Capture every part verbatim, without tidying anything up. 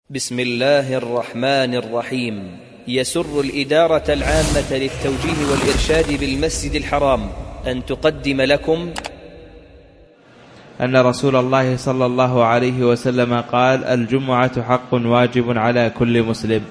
بسم الله الرحمن الرحيم. يسر الإدارة العامة للتوجيه والإرشاد بالمسجد الحرام أن تقدم لكم أن رسول الله صلى الله عليه وسلم قال: الجمعة حق واجب على كل مسلم.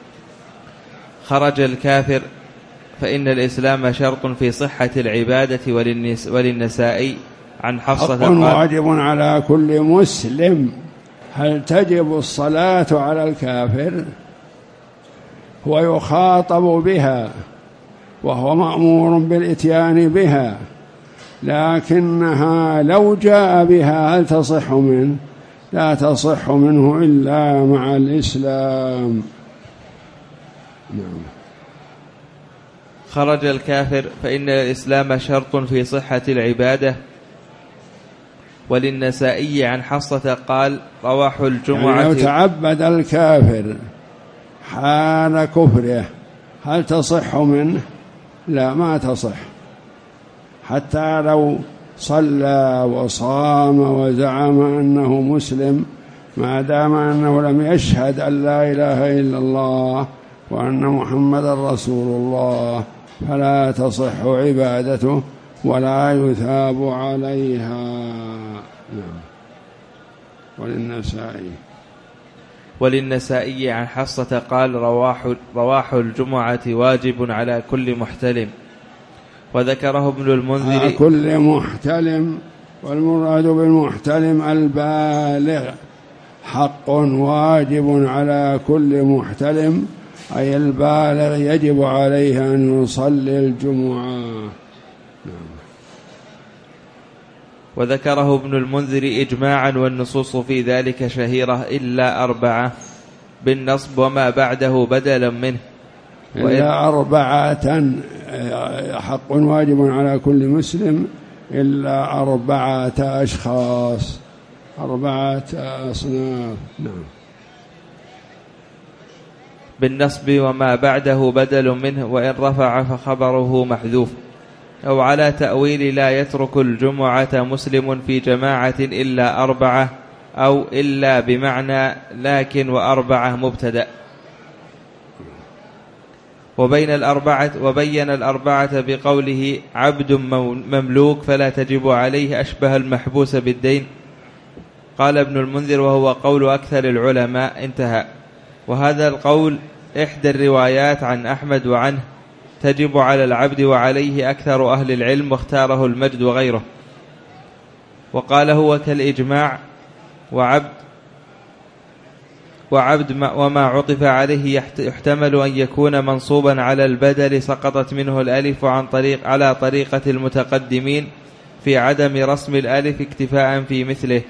خرج الكافر فإن الإسلام شرط في صحة العبادة. وللنسائي عن حفصة حق واجب على كل مسلم. هل تجب الصلاة على الكافر؟ هو يخاطب بها وهو مأمور بالإتيان بها، لكنها لو جاء بها هل تصح منه؟ لا تصح منه إلا مع الإسلام. نعم. خرج الكافر فإن الإسلام شرط في صحة العبادة. وللنسائي عن حفصة قال: رواح الجمعة يعني لو تعبد الكافر حال كفره هل تصح منه؟ لا، ما تصح. حتى لو صلى وصام وزعم أنه مسلم، ما دام أنه لم يشهد أن لا إله إلا الله وأن محمدا رسول الله فلا تصح عبادته ولا يثاب عليها. نعم. وللنسائي وللنسائي عن حفصة قال: رواح, رواح الجمعة واجب على كل محتلم. وذكره ابن المنذر على كل محتلم، والمراد بالمحتلم البالغ. حق واجب على كل محتلم أي البالغ يجب عليه أن يصلي الجمعة. نعم. وذكره ابن المنذر إجماعا، والنصوص في ذلك شهيرة إلا أربعة بالنصب وما بعده بدلا منه. إلا أربعة. حق واجب على كل مسلم إلا أربعة أشخاص، أربعة أصناف. نعم. بالنصب وما بعده بدل منه، وإن رفع فخبره محذوف. أو على تأويل لا يترك الجمعة مسلم في جماعة إلا أربعة، أو إلا بمعنى لكن وأربعة مبتدأ. وبين الأربعة وبين الأربعة بقوله: عبد مملوك فلا تجب عليه، أشبه المحبوس بالدين. قال ابن المنذر: وهو قول أكثر العلماء. انتهى. وهذا القول إحدى الروايات عن أحمد وعنه تجب على العبد، وعليه أكثر أهل العلم، واختاره المجد وغيره. وقال: هو كالإجماع. وعبد وعبد وما عطف عليه يحتمل أن يكون منصوبا على البدل سقطت منه الألف عن طريق على طريقة المتقدمين في عدم رسم الألف اكتفاء في مثله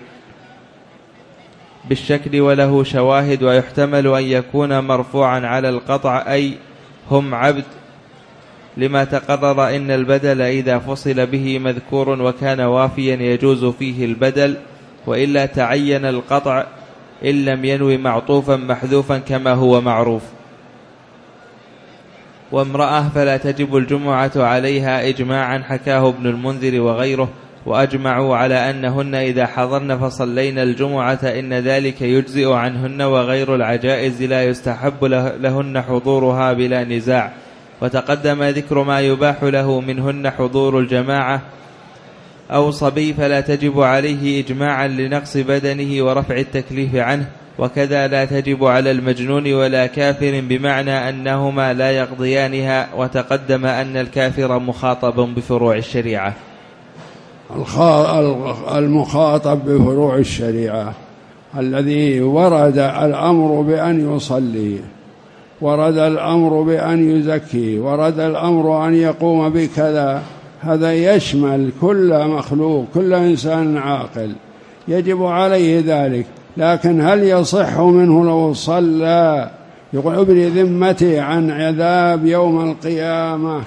بالشكل، وله شواهد. ويحتمل أن يكون مرفوعا على القطع أي هم عبد، لما تقرر إن البدل إذا فصل به مذكور وكان وافيا يجوز فيه البدل، وإلا تعين القطع إن لم ينوي معطوفا محذوفا كما هو معروف. وامرأة فلا تجب الجمعة عليها إجماعا، حكاه ابن المنذر وغيره. وأجمعوا على أنهن إذا حضرن فصلين الجمعة إن ذلك يجزئ عنهن، وغير العجائز لا يستحب لهن حضورها بلا نزاع. وتقدم ذكر ما يباح له منهن حضور الجماعة. أو صبي فلا تجب عليه إجماعا لنقص بدنه ورفع التكليف عنه. وكذا لا تجب على المجنون ولا كافر، بمعنى أنهما لا يقضيانها. وتقدم أن الكافر مخاطب بفروع الشريعة. المخاطب بفروع الشريعة الذي ورد الأمر بأن يصلي، ورد الأمر بأن يزكي، ورد الأمر أن يقوم بكذا، هذا يشمل كل مخلوق، كل إنسان عاقل يجب عليه ذلك. لكن هل يصح منه لو صلى يقول أبري ذمتي عن عذاب يوم القيامة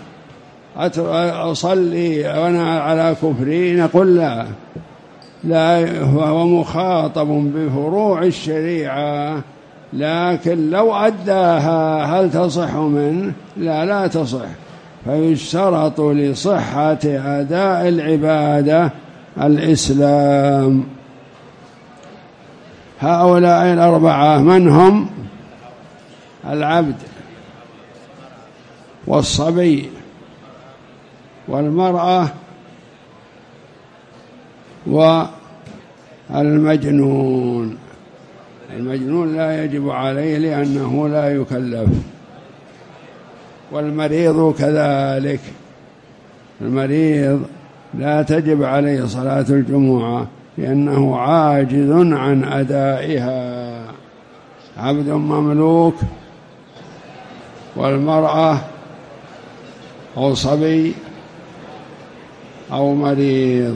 أصلي وأنا على كفري؟ نقول لا، لا، هو مخاطب بفروع الشريعة. لكن لو أداها هل تصح منه؟ لا، لا تصح. فيشترط لصحة أداء العبادة الإسلام. هؤلاء الأربعة من هم؟ العبد والصبي والمرأة والمجنون. المجنون لا يجب عليه لأنه لا يكلف، والمريض كذلك، المريض لا تجب عليه صلاة الجمعة لأنه عاجز عن أدائها. عبد مملوك والمرأة أو صبي أو مريض،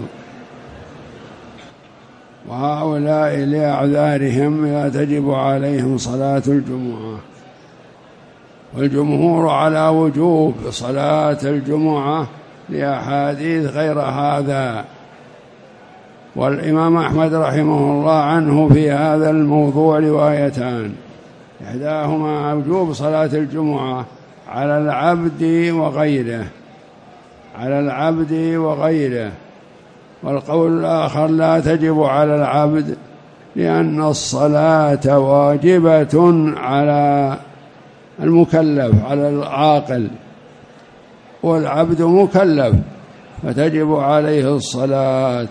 وهؤلاء لأعذارهم لا تجب عليهم صلاة الجمعة. والجمهور على وجوب صلاة الجمعة لأحاديث غير هذا، والإمام أحمد رحمه الله عنه في هذا الموضوع روايتان، إحداهما وجوب صلاة الجمعة على العبد وغيره، على العبد وغيره، والقول الآخر لا تجب على العبد لأن الصلاة واجبة على المكلف، على العاقل، والعبد مكلف فتجب عليه الصلاة.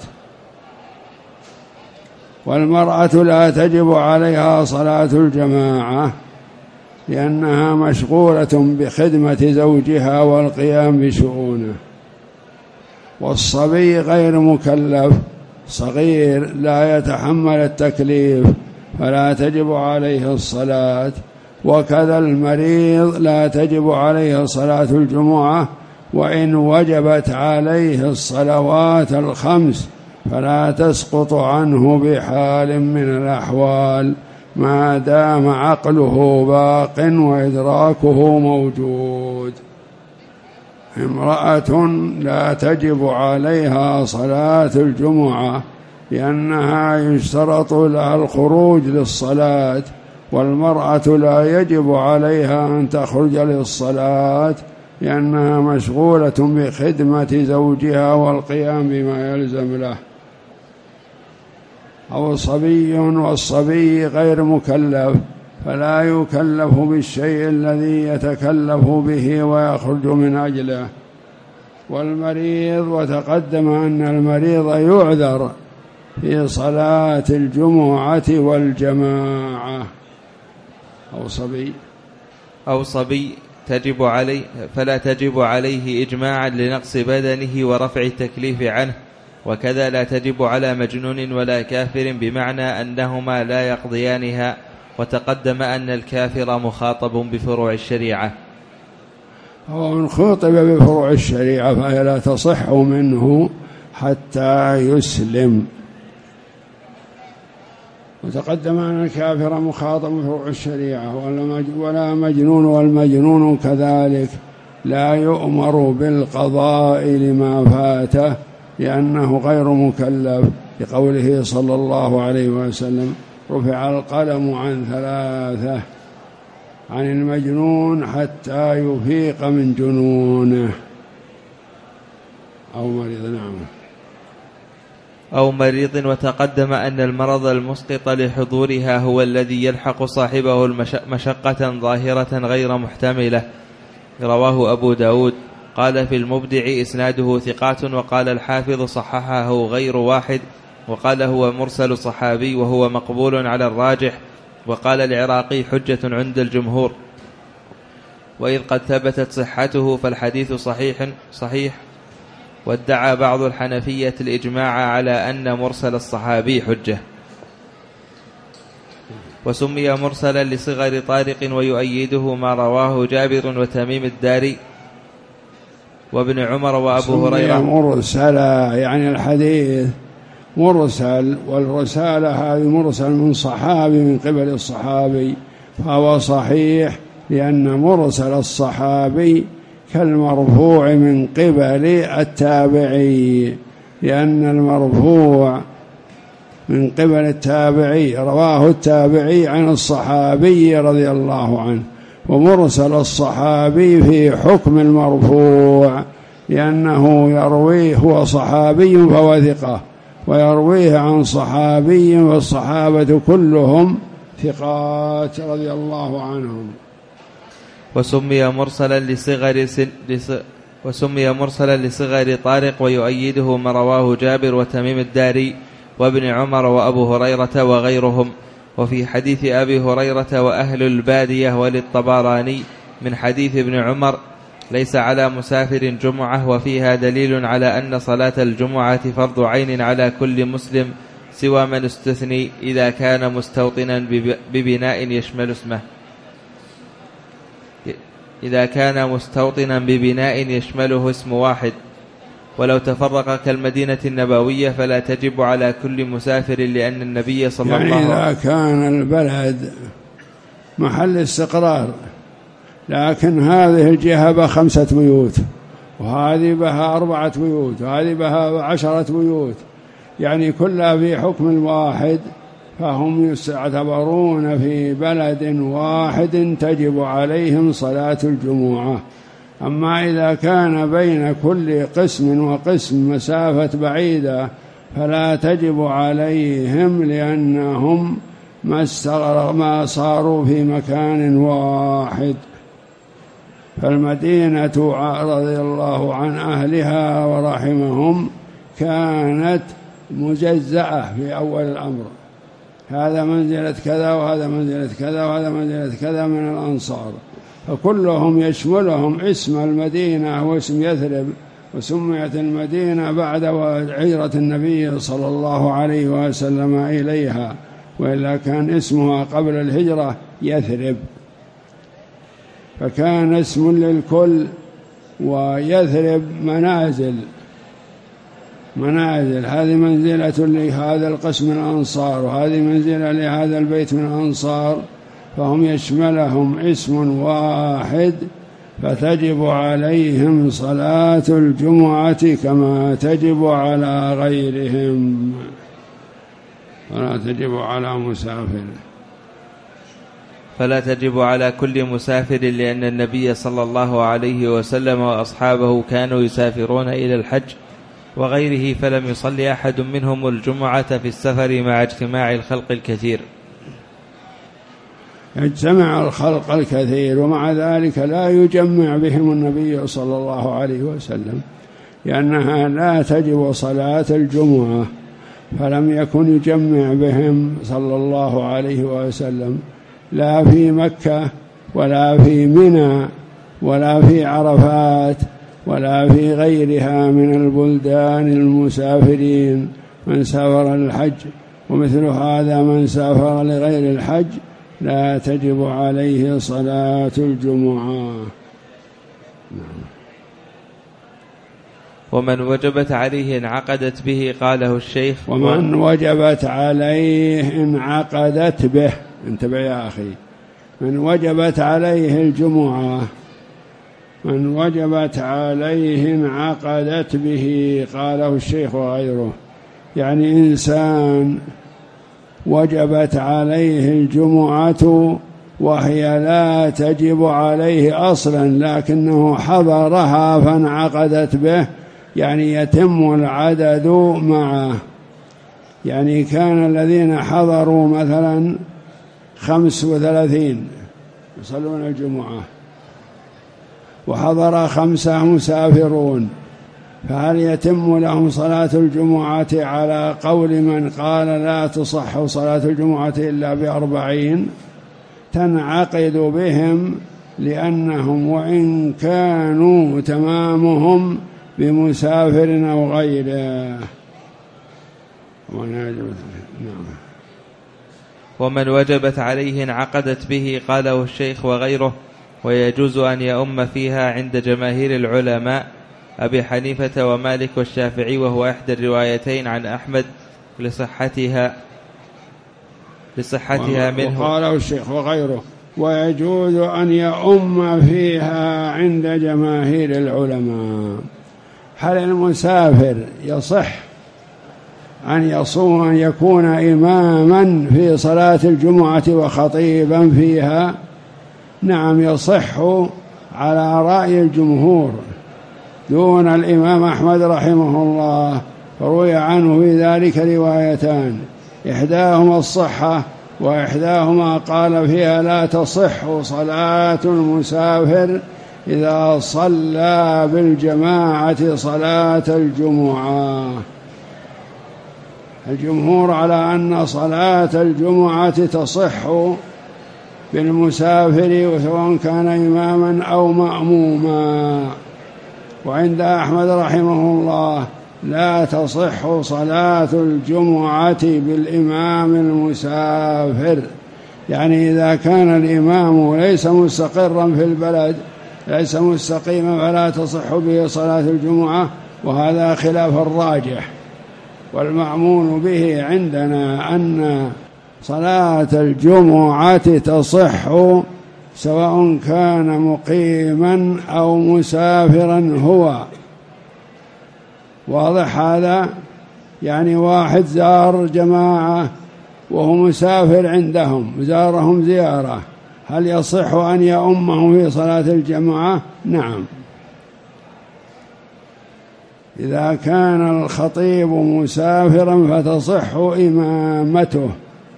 والمرأة لا تجب عليها صلاة الجماعة لأنها مشغولة بخدمة زوجها والقيام بشؤونه. والصبي غير مكلف، صغير لا يتحمل التكليف فلا تجب عليه الصلاة. وكذا المريض لا تجب عليه صلاة الجمعة وإن وجبت عليه الصلوات الخمس فلا تسقط عنه بحال من الأحوال ما دام عقله باق وإدراكه موجود. امرأة لا تجب عليها صلاة الجمعة لأنها يشترط لها الخروج للصلاة، والمرأة لا يجب عليها أن تخرج للصلاة لأنها مشغولة بخدمة زوجها والقيام بما يلزم له. أو صبي، والصبي غير مكلف فلا يكلف بالشيء الذي يتكلف به ويخرج من أجله. والمريض، وتقدم أن المريض يعذر في صلاة الجمعة والجماعة. أو صبي أو صبي تجب عليه فلا تجب عليه إجماعا لنقص بدنه ورفع التكليف عنه، وكذا لا تجب على مجنون ولا كافر بمعنى أنهما لا يقضيانها. وتقدم أن الكافر مخاطب بفروع الشريعة. هو من خاطب بفروع الشريعة فهي لا تصح منه حتى يسلم. وتقدم أن الكافر مخاطب بفروع الشريعة ولا مجنون، والمجنون كذلك لا يؤمر بالقضاء لما فاته لأنه غير مكلف، لقوله صلى الله عليه وسلم: رفع القلم عن ثلاثة، عن المجنون حتى يفيق من جنونه. أو مريض. نعم. أو مريض. وتقدم أن المرض المسقط لحضورها هو الذي يلحق صاحبه مشقة ظاهرة غير محتملة. رواه أبو داود. قال في المبدع إسناده ثقات، وقال الحافظ صححه غير واحد، وقال هو مرسل صحابي وهو مقبول على الراجح. وقال العراقي حجة عند الجمهور، وإذ قد ثبتت صحته فالحديث صحيح صحيح. وادعى بعض الحنفية الإجماع على أن مرسل الصحابي حجة، وسمي مرسلا لصغر طارق، ويؤيده ما رواه جابر وتميم الداري وابن عمر وأبو هريرة. مرسلا يعني الحديث مرسل، والرسالة هذه مرسل من صحابي من قبل الصحابي، فهو صحيح لأن مرسل الصحابي كالمرفوع من قبل التابعي، لأن المرفوع من قبل التابعي رواه التابعي عن الصحابي رضي الله عنه، ومرسل الصحابي في حكم المرفوع لأنه يرويه هو صحابي فهو ثقة، ويرويه عن صحابي، والصحابة كلهم ثقات رضي الله عنهم. وسمي مرسلا لصغر سن لص... وسمي مرسلا لصغر طارق، ويؤيده ما رواه جابر وتميم الداري وابن عمر وأبو هريرة وغيرهم. وفي حديث أبي هريرة وأهل البادية وللطبراني من حديث ابن عمر ليس على مسافر جمعة، وفيها دليل على أن صلاة الجمعة فرض عين على كل مسلم سوى من استثني إذا كان مستوطنا ببناء يشمل اسمه إذا كان مستوطنا ببناء يشمله اسم واحد، ولو تفرق كالمدينة النبوية فلا تجب على كل مسافر، لأن النبي صلى يعني الله عليه وسلم إذا كان البلد محل استقرار لكن هذه الجهة بها خمسة بيوت وهذه بها أربعة بيوت وهذه بها عشرة بيوت، يعني كلها في حكم الواحد، فهم يعتبرون في بلد واحد تجب عليهم صلاة الجمعة. أما إذا كان بين كل قسم وقسم مسافة بعيدة فلا تجب عليهم، لأنهم ما صاروا في مكان واحد. فالمدينة رضي الله عن أهلها ورحمهم كانت مجزأة في أول الأمر، هذا منزلة كذا وهذا منزلة كذا وهذا منزلة كذا من الأنصار، فكلهم يشملهم اسم المدينة واسم يثرب، وسميت المدينة بعد هجرة النبي صلى الله عليه وسلم إليها، وإلا كان اسمها قبل الهجرة يثرب، فكان اسم للكل. ويثرب منازل منازل هذه منزلة لهذا القسم من الأنصار وهذه منزلة لهذا البيت من الأنصار، فهم يشملهم اسم واحد، فتجب عليهم صلاة الجمعة كما تجب على غيرهم ولا تجب على مسافر. فلا تجب على كل مسافر، لأن النبي صلى الله عليه وسلم وأصحابه كانوا يسافرون إلى الحج وغيره، فلم يصلي أحد منهم الجمعة في السفر مع اجتماع الخلق الكثير. اجتمع الخلق الكثير ومع ذلك لا يجمع بهم النبي صلى الله عليه وسلم، لأنها لا تجب صلاة الجمعة، فلم يكن يجمع بهم صلى الله عليه وسلم لا في مكة ولا في منى ولا في عرفات ولا في غيرها من البلدان المسافرين من سافر الحج، ومثل هذا من سافر لغير الحج لا تجب عليه صلاة الجمعة. ومن وجبت عليه انعقدت به، قاله الشيخ. ومن وجبت عليه انعقدت به، انتبه يا أخي، من وجبت عليه الجمعة من وجبت عليه انعقدت به، قاله الشيخ وغيره، يعني إنسان وجبت عليه الجمعة وهي لا تجب عليه أصلا لكنه حضرها فانعقدت به، يعني يتم العدد معه. يعني كان الذين حضروا مثلا خمس وثلاثين يصلون الجمعة وحضر خمسة مسافرون، فهل يتم لهم صلاة الجمعة على قول من قال لا تصح صلاة الجمعة إلا بأربعين؟ تنعقد بهم، لأنهم وإن كانوا تمامهم بمسافر أو غيره. نعم. ومن وجبت عليه انعقدت به، قاله الشيخ وغيره. ويجوز أن يؤم فيها عند جماهير العلماء أبي حنيفة ومالك والشافعي، وهو إحدى الروايتين عن أحمد لصحتها لصحتها منه. وقاله الشيخ وغيره. ويجوز أن يؤم فيها عند جماهير العلماء. هل المسافر يصح أن يصوم أن يكون إماما في صلاة الجمعة وخطيبا فيها؟ نعم يصح على رأي الجمهور دون الإمام أحمد رحمه الله، فروي عنه في ذلك روايتان، إحداهما الصحة وإحداهما قال فيها لا تصح صلاة المسافر إذا صلى بالجماعة صلاة الجمعة. الجمهور على أن صلاة الجمعة تصح بالمسافر سواء كان إماما أو مأموما، وعند أحمد رحمه الله لا تصح صلاة الجمعة بالإمام المسافر، يعني إذا كان الإمام ليس مستقرا في البلد ليس مستقيما فلا تصح به صلاة الجمعة، وهذا خلاف الراجح. والمعمول به عندنا أن صلاة الجمعة تصح سواء كان مقيما أو مسافرا هو. واضح هذا؟ يعني واحد زار جماعة وهو مسافر عندهم، زارهم زيارة، هل يصح أن يؤمهم في صلاة الجماعة؟ نعم، إذا كان الخطيب مسافرا فتصح إمامته،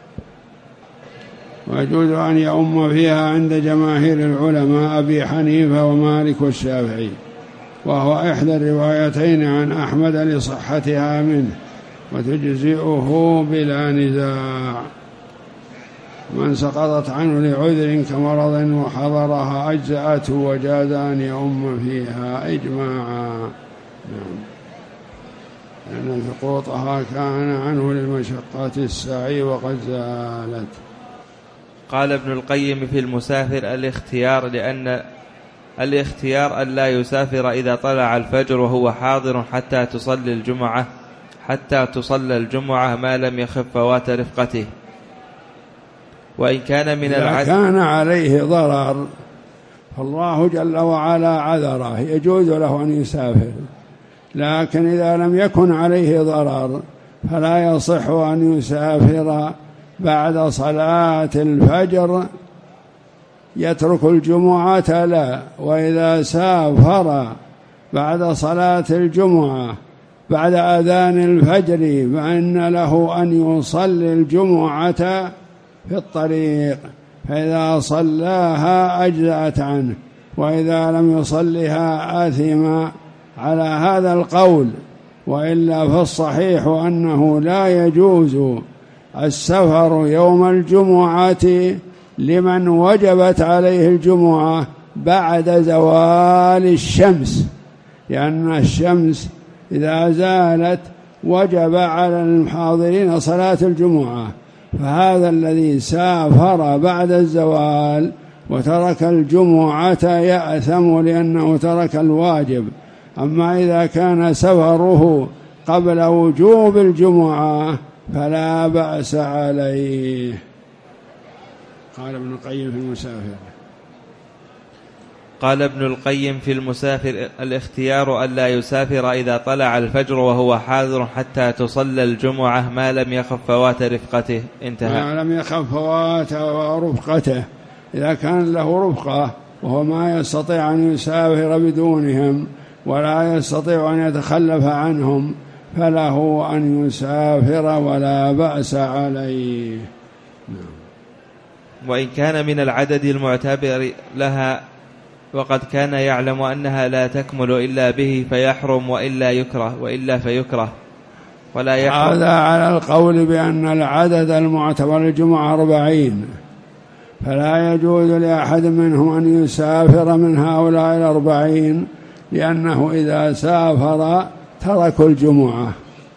ويجوز أن يؤم فيها عند جماهير العلماء أبي حنيفة ومالك والشافعي، وهو إحدى الروايتين عن أحمد لصحتها منه، وتجزئه بلا نزاع. من سقطت عنه لعذر كمرض وحضرها أجزأته وجاز أن يؤم فيها إجماعا. نعم، لأن سقوطها كان عنه لمشقة السعي وقد زالت. قال ابن القيم في المسافر الاختيار، لأن الاختيار أن لا يسافر إذا طلع الفجر وهو حاضر حتى تصلي الجمعة حتى تصلى الجمعة ما لم يخف فوات رفقته. وإن كان من العدل كان عليه ضرر فالله جل وعلا عذره، يجوز له أن يسافر، لكن إذا لم يكن عليه ضرر فلا يصح أن يسافر بعد صلاة الفجر يترك الجمعة، لا. وإذا سافر بعد صلاة الجمعة بعد أذان الفجر فإن له أن يصلي الجمعة في الطريق، فإذا صلاها أجزأت عنه، وإذا لم يصلها آثم على هذا القول. وإلا فالصحيح أنه لا يجوز السفر يوم الجمعة لمن وجبت عليه الجمعة بعد زوال الشمس، لأن الشمس إذا زالت وجب على الحاضرين صلاة الجمعة، فهذا الذي سافر بعد الزوال وترك الجمعة يأثم لأنه ترك الواجب. أما إذا كان سفره قبل وجوب الجمعة فلا بأس عليه. قال ابن القيم في المسافر قال ابن القيم في المسافر الاختيار أن لا يسافر إذا طلع الفجر وهو حاضر حتى تصلى الجمعة ما لم يخف فوات رفقته. انتهى. ما لم يخف فوات رفقته، إذا كان له رفقة وهو ما يستطيع أن يسافر بدونهم ولا يستطيع أن يتخلف عنهم فله أن يسافر ولا بأس عليه. وإن كان من العدد المعتبر لها وقد كان يعلم أنها لا تكمل إلا به فيحرم وإلا يكره وإلا فيكره ولا يحرم. هذا على القول بأن العدد المعتبر الجمعة أربعين، فلا يجوز لأحد منهم أن يسافر من هؤلاء الأربعين، لأنه إذا سافر تركوا الجمعة،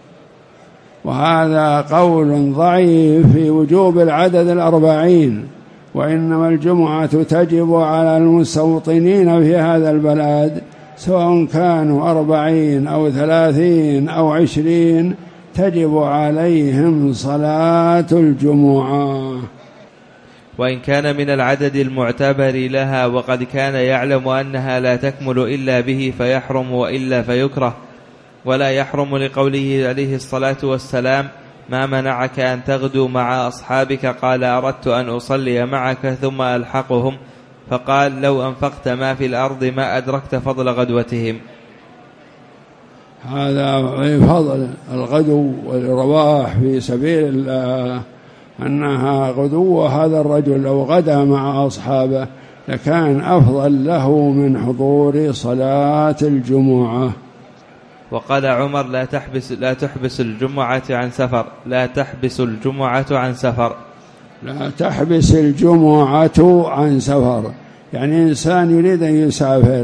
وهذا قول ضعيف في وجوب العدد الأربعين. وإنما الجمعة تجب على المستوطنين في هذا البلد سواء كانوا أربعين أو ثلاثين أو عشرين، تجب عليهم صلاة الجمعة. وإن كان من العدد المعتبر لها وقد كان يعلم أنها لا تكمل إلا به فيحرم وإلا فيكره ولا يحرم لقوله عليه الصلاة والسلام ما منعك أن تغدو مع أصحابك؟ قال أردت أن أصلي معك ثم ألحقهم، فقال لو أنفقت ما في الأرض ما أدركت فضل غدوتهم. هذا فضل الغدو والرواح في سبيل الله، أنها غدو هذا الرجل لو غدا مع أصحابه لكان أفضل له من حضور صلاة الجمعة. وقال عمر لا تحبس لا تحبس الجمعة عن سفر لا تحبس الجمعة عن سفر لا تحبس الجمعة عن سفر، يعني إنسان يريد أن يسافر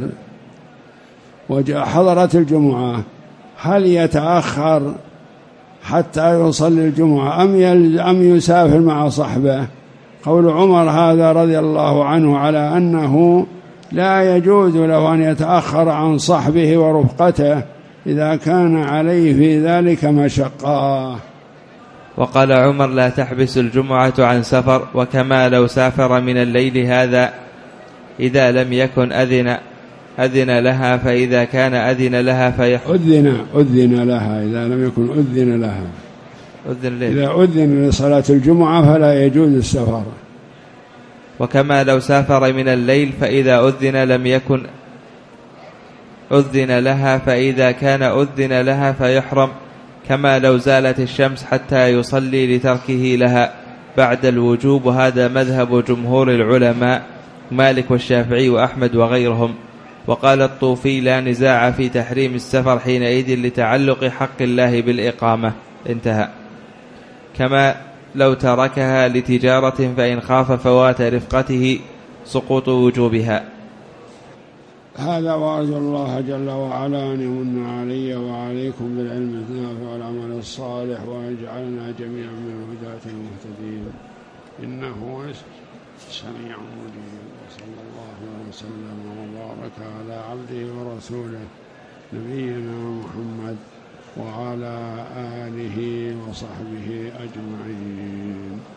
وحضرت الجمعة، هل يتأخر حتى يصلي الجمعة أم أم يسافر مع صحبه؟ قول عمر هذا رضي الله عنه على أنه لا يجوز له أن يتأخر عن صحبه ورفقته إذا كان عليه في ذلك مشقة. وقال عمر لا تحبس الجمعة عن سفر، وكما لو سافر من الليل هذا إذا لم يكن أذن أذن لها، فإذا كان أذن لها فيحرم. أذن أذن لها إذا لم يكن أذن لها أذن إذا أذن لصلاة الجمعة فلا يجوز السفر. وكما لو سافر من الليل فإذا أذن لم يكن أذن لها، فإذا كان أذن لها فيحرم، كما لو زالت الشمس حتى يصلي لتركه لها بعد الوجوب. هذا مذهب جمهور العلماء مالك والشافعي وأحمد وغيرهم. وقال الطوفي لا نزاع في تحريم السفر حينئذ لتعلق حق الله بالإقامة. انتهى. كما لو تركها لتجارة فإن خاف فوات رفقته سقوط وجوبها. هذا وأرجو الله جل وعلا أن يمن علي وعليكم بالعلم النافع والعمل الصالح، ويجعلنا جميعا من الهداة المهتدين، إنه سميع مجيب. وصلى الله وسلم وبارك على عبده ورسوله نبينا محمد وعلى آله وصحبه أجمعين.